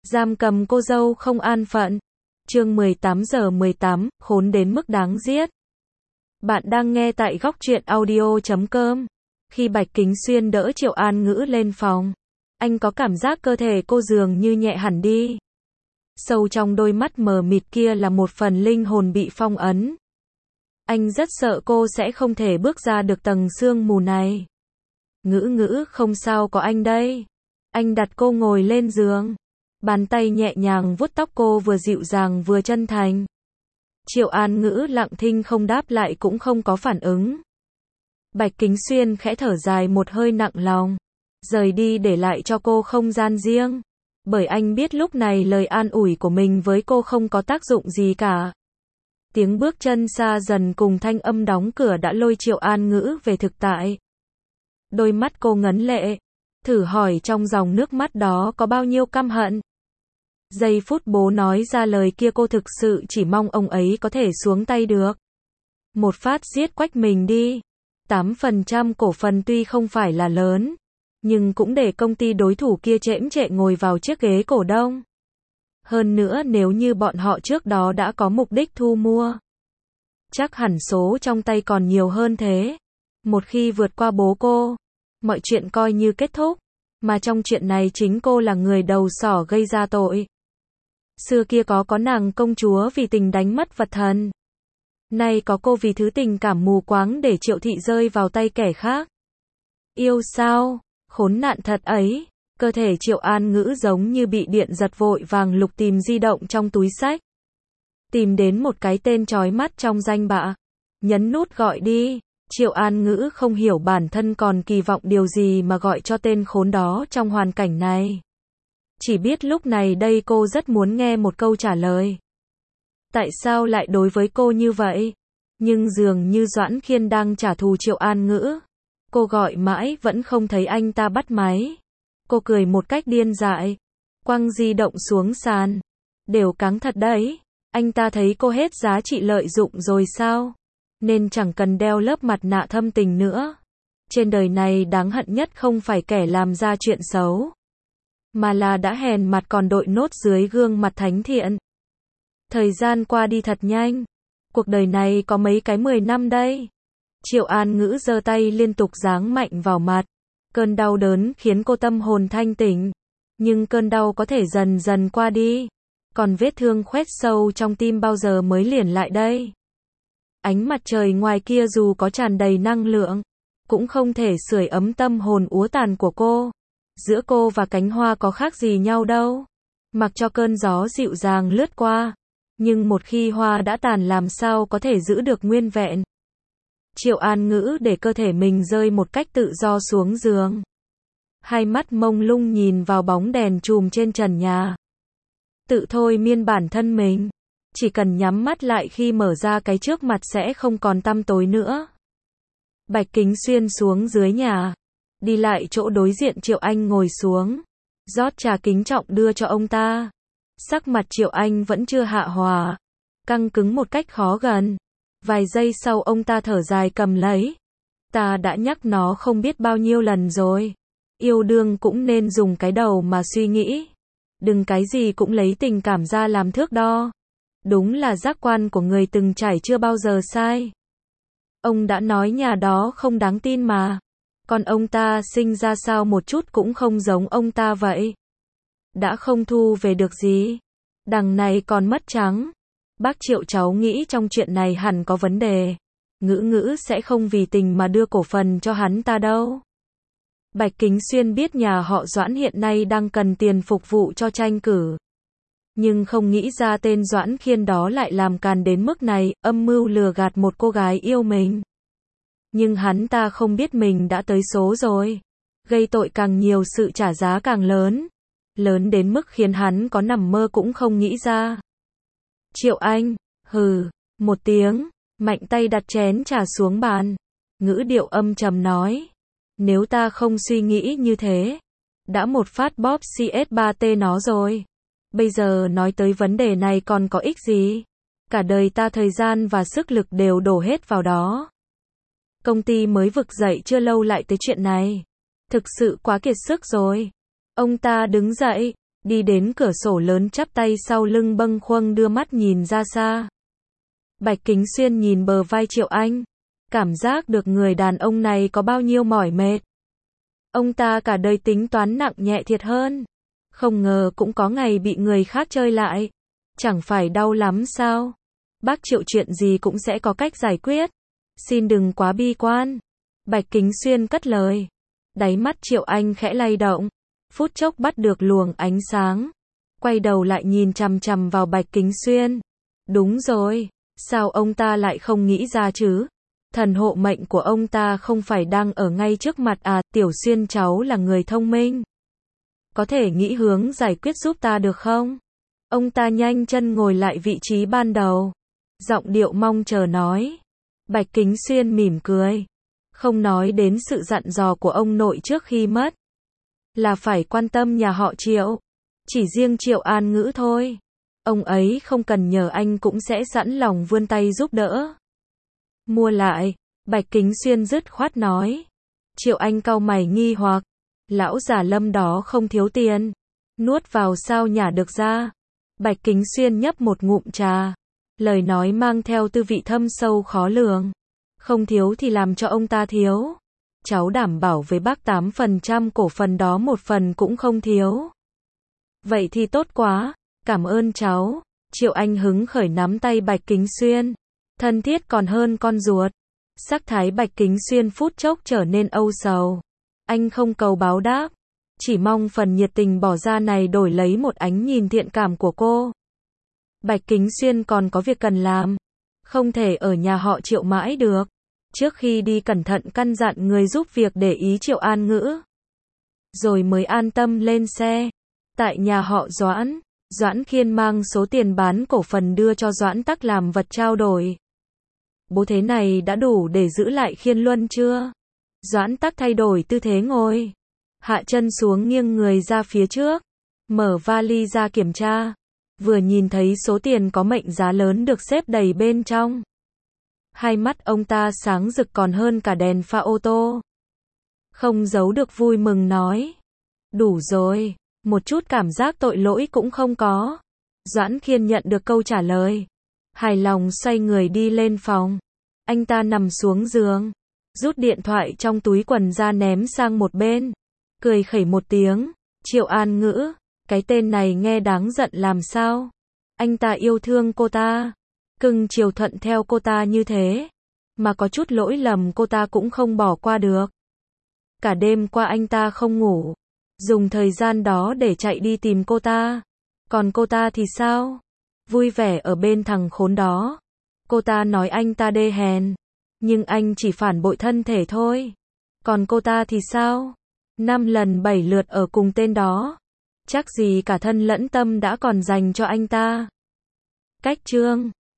Giam cầm cô dâu không an phận. Chương 18:18, khốn đến mức đáng giết. Bạn đang nghe tại góc truyện audio.com. Khi Bạch Kính Xuyên đỡ Triệu An Ngữ lên phòng, anh có cảm giác cơ thể cô dường như nhẹ hẳn đi. Sâu trong đôi mắt mờ mịt kia là một phần linh hồn bị phong ấn. Anh rất sợ cô sẽ không thể bước ra được tầng sương mù này. Ngữ không sao, có anh đây. Anh đặt cô ngồi lên giường. Bàn tay nhẹ nhàng vuốt tóc cô, vừa dịu dàng vừa chân thành. Triệu An Ngữ lặng thinh, không đáp lại cũng không có phản ứng. Bạch Kính Xuyên khẽ thở dài một hơi, nặng lòng rời đi, để lại cho cô không gian riêng. Bởi anh biết lúc này lời an ủi của mình với cô không có tác dụng gì cả. Tiếng bước chân xa dần cùng thanh âm đóng cửa đã lôi Triệu An Ngữ về thực tại. Đôi mắt cô ngấn lệ, thử hỏi trong dòng nước mắt đó có bao nhiêu căm hận. Giây phút bố nói ra lời kia, cô thực sự chỉ mong ông ấy có thể xuống tay được. Một phát giết quách mình đi. 8% cổ phần tuy không phải là lớn, nhưng cũng để công ty đối thủ kia chễm chệ ngồi vào chiếc ghế cổ đông. Hơn nữa nếu như bọn họ trước đó đã có mục đích thu mua, chắc hẳn số trong tay còn nhiều hơn thế. Một khi vượt qua bố cô, mọi chuyện coi như kết thúc. Mà trong chuyện này chính cô là người đầu sỏ gây ra tội. Xưa kia có nàng công chúa vì tình đánh mất vật thần. Nay có cô vì thứ tình cảm mù quáng để Triệu thị rơi vào tay kẻ khác. Yêu sao? Khốn nạn thật ấy. Cơ thể Triệu An Ngữ giống như bị điện giật, vội vàng lục tìm di động trong túi xách. Tìm đến một cái tên chói mắt trong danh bạ. Nhấn nút gọi đi. Triệu An Ngữ không hiểu bản thân còn kỳ vọng điều gì mà gọi cho tên khốn đó trong hoàn cảnh này. Chỉ biết lúc này đây cô rất muốn nghe một câu trả lời. Tại sao lại đối với cô như vậy? Nhưng dường như Doãn Khiên đang trả thù Triệu An Ngữ. Cô gọi mãi vẫn không thấy anh ta bắt máy. Cô cười một cách điên dại, quăng di động xuống sàn. Đều cáng thật đấy. Anh ta thấy cô hết giá trị lợi dụng rồi sao? Nên chẳng cần đeo lớp mặt nạ thâm tình nữa. Trên đời này đáng hận nhất không phải kẻ làm ra chuyện xấu, mà là đã hèn mặt còn đội nốt dưới gương mặt thánh thiện. Thời gian qua đi thật nhanh. Cuộc đời này có mấy cái 10 năm đây. Triệu An Ngữ giơ tay liên tục giáng mạnh vào mặt. Cơn đau đớn khiến cô tâm hồn thanh tỉnh. Nhưng cơn đau có thể dần dần qua đi. Còn vết thương khoét sâu trong tim bao giờ mới liền lại đây? Ánh mặt trời ngoài kia dù có tràn đầy năng lượng, cũng không thể sưởi ấm tâm hồn úa tàn của cô. Giữa cô và cánh hoa có khác gì nhau đâu. Mặc cho cơn gió dịu dàng lướt qua, nhưng một khi hoa đã tàn làm sao có thể giữ được nguyên vẹn. Triệu An Ngữ để cơ thể mình rơi một cách tự do xuống giường. Hai mắt mông lung nhìn vào bóng đèn chùm trên trần nhà. Tự thôi miên bản thân mình. Chỉ cần nhắm mắt lại khi mở ra cái trước mặt sẽ không còn tăm tối nữa. Bạch Kính Xuyên xuống dưới nhà. Đi lại chỗ đối diện Triệu Anh ngồi xuống. Rót trà kính trọng đưa cho ông ta. Sắc mặt Triệu Anh vẫn chưa hạ hòa. Căng cứng một cách khó gần. Vài giây sau ông ta thở dài cầm lấy. Ta đã nhắc nó không biết bao nhiêu lần rồi. Yêu đương cũng nên dùng cái đầu mà suy nghĩ. Đừng cái gì cũng lấy tình cảm ra làm thước đo. Đúng là giác quan của người từng trải chưa bao giờ sai. Ông đã nói nhà đó không đáng tin mà. Còn ông ta sinh ra sao một chút cũng không giống ông ta vậy. Đã không thu về được gì. Đằng này còn mất trắng. Bác Triệu, cháu nghĩ trong chuyện này hẳn có vấn đề. Ngữ sẽ không vì tình mà đưa cổ phần cho hắn ta đâu. Bạch Kính Xuyên biết nhà họ Doãn hiện nay đang cần tiền phục vụ cho tranh cử. Nhưng không nghĩ ra tên Doãn Khiên đó lại làm càn đến mức này, âm mưu lừa gạt một cô gái yêu mình. Nhưng hắn ta không biết mình đã tới số rồi. Gây tội càng nhiều sự trả giá càng lớn. Lớn đến mức khiến hắn có nằm mơ cũng không nghĩ ra. Triệu Anh, hừ, một tiếng, mạnh tay đặt chén trà xuống bàn. Ngữ điệu âm trầm nói. Nếu ta không suy nghĩ như thế, đã một phát bóp CS3T nó rồi. Bây giờ nói tới vấn đề này còn có ích gì? Cả đời ta thời gian và sức lực đều đổ hết vào đó. Công ty mới vực dậy chưa lâu lại tới chuyện này. Thực sự quá kiệt sức rồi. Ông ta đứng dậy, đi đến cửa sổ lớn chắp tay sau lưng bâng khuâng đưa mắt nhìn ra xa. Bạch Kính Xuyên nhìn bờ vai Triệu Anh, cảm giác được người đàn ông này có bao nhiêu mỏi mệt. Ông ta cả đời tính toán nặng nhẹ thiệt hơn, không ngờ cũng có ngày bị người khác chơi lại. Chẳng phải đau lắm sao? Bác Triệu, chuyện gì cũng sẽ có cách giải quyết. Xin đừng quá bi quan. Bạch Kính Xuyên cất lời. Đáy mắt Triệu Anh khẽ lay động, phút chốc bắt được luồng ánh sáng. Quay đầu lại nhìn chằm chằm vào Bạch Kính Xuyên. Đúng rồi, sao ông ta lại không nghĩ ra chứ? Thần hộ mệnh của ông ta không phải đang ở ngay trước mặt à? Tiểu Xuyên cháu là người thông minh, có thể nghĩ hướng giải quyết giúp ta được không? Ông ta nhanh chân ngồi lại vị trí ban đầu, giọng điệu mong chờ nói. Bạch Kính Xuyên mỉm cười, không nói đến sự dặn dò của ông nội trước khi mất, là phải quan tâm nhà họ Triệu, chỉ riêng Triệu An Ngữ thôi. Ông ấy không cần nhờ anh cũng sẽ sẵn lòng vươn tay giúp đỡ. Mua lại, Bạch Kính Xuyên dứt khoát nói. Triệu Anh cau mày nghi hoặc, lão già Lâm đó không thiếu tiền, nuốt vào sao nhả được ra. Bạch Kính Xuyên nhấp một ngụm trà, lời nói mang theo tư vị thâm sâu khó lường. Không thiếu thì làm cho ông ta thiếu. Cháu đảm bảo với bác 8% cổ phần đó một phần cũng không thiếu. Vậy thì tốt quá, cảm ơn cháu. Triệu Anh hứng khởi nắm tay Bạch Kính Xuyên, thân thiết còn hơn con ruột. Sắc thái Bạch Kính Xuyên phút chốc trở nên âu sầu. Anh không cầu báo đáp, chỉ mong phần nhiệt tình bỏ ra này đổi lấy một ánh nhìn thiện cảm của cô. Bạch Kính Xuyên còn có việc cần làm, không thể ở nhà họ Triệu mãi được. Trước khi đi cẩn thận căn dặn người giúp việc để ý Triệu An Ngữ, rồi mới an tâm lên xe. Tại nhà họ Doãn, Doãn Khiên mang số tiền bán cổ phần đưa cho Doãn Tắc làm vật trao đổi. Bố thế này đã đủ để giữ lại Khiên Luân chưa? Doãn Tắc thay đổi tư thế ngồi, hạ chân xuống nghiêng người ra phía trước, mở vali ra kiểm tra. Vừa nhìn thấy số tiền có mệnh giá lớn được xếp đầy bên trong, hai mắt ông ta sáng rực còn hơn cả đèn pha ô tô. Không giấu được vui mừng nói. Đủ rồi, một chút cảm giác tội lỗi cũng không có. Doãn Khiên nhận được câu trả lời, hài lòng xoay người đi lên phòng. Anh ta nằm xuống giường, rút điện thoại trong túi quần ra ném sang một bên, cười khẩy một tiếng. Triệu An Ngữ, cái tên này nghe đáng giận làm sao? Anh ta yêu thương cô ta, cưng chiều thuận theo cô ta như thế, mà có chút lỗi lầm cô ta cũng không bỏ qua được. Cả đêm qua anh ta không ngủ, dùng thời gian đó để chạy đi tìm cô ta. Còn cô ta thì sao? Vui vẻ ở bên thằng khốn đó. Cô ta nói anh ta đê hèn, nhưng anh chỉ phản bội thân thể thôi. Còn cô ta thì sao? 5 lần 7 lượt ở cùng tên đó, chắc gì cả thân lẫn tâm đã còn dành cho anh ta. Cách chương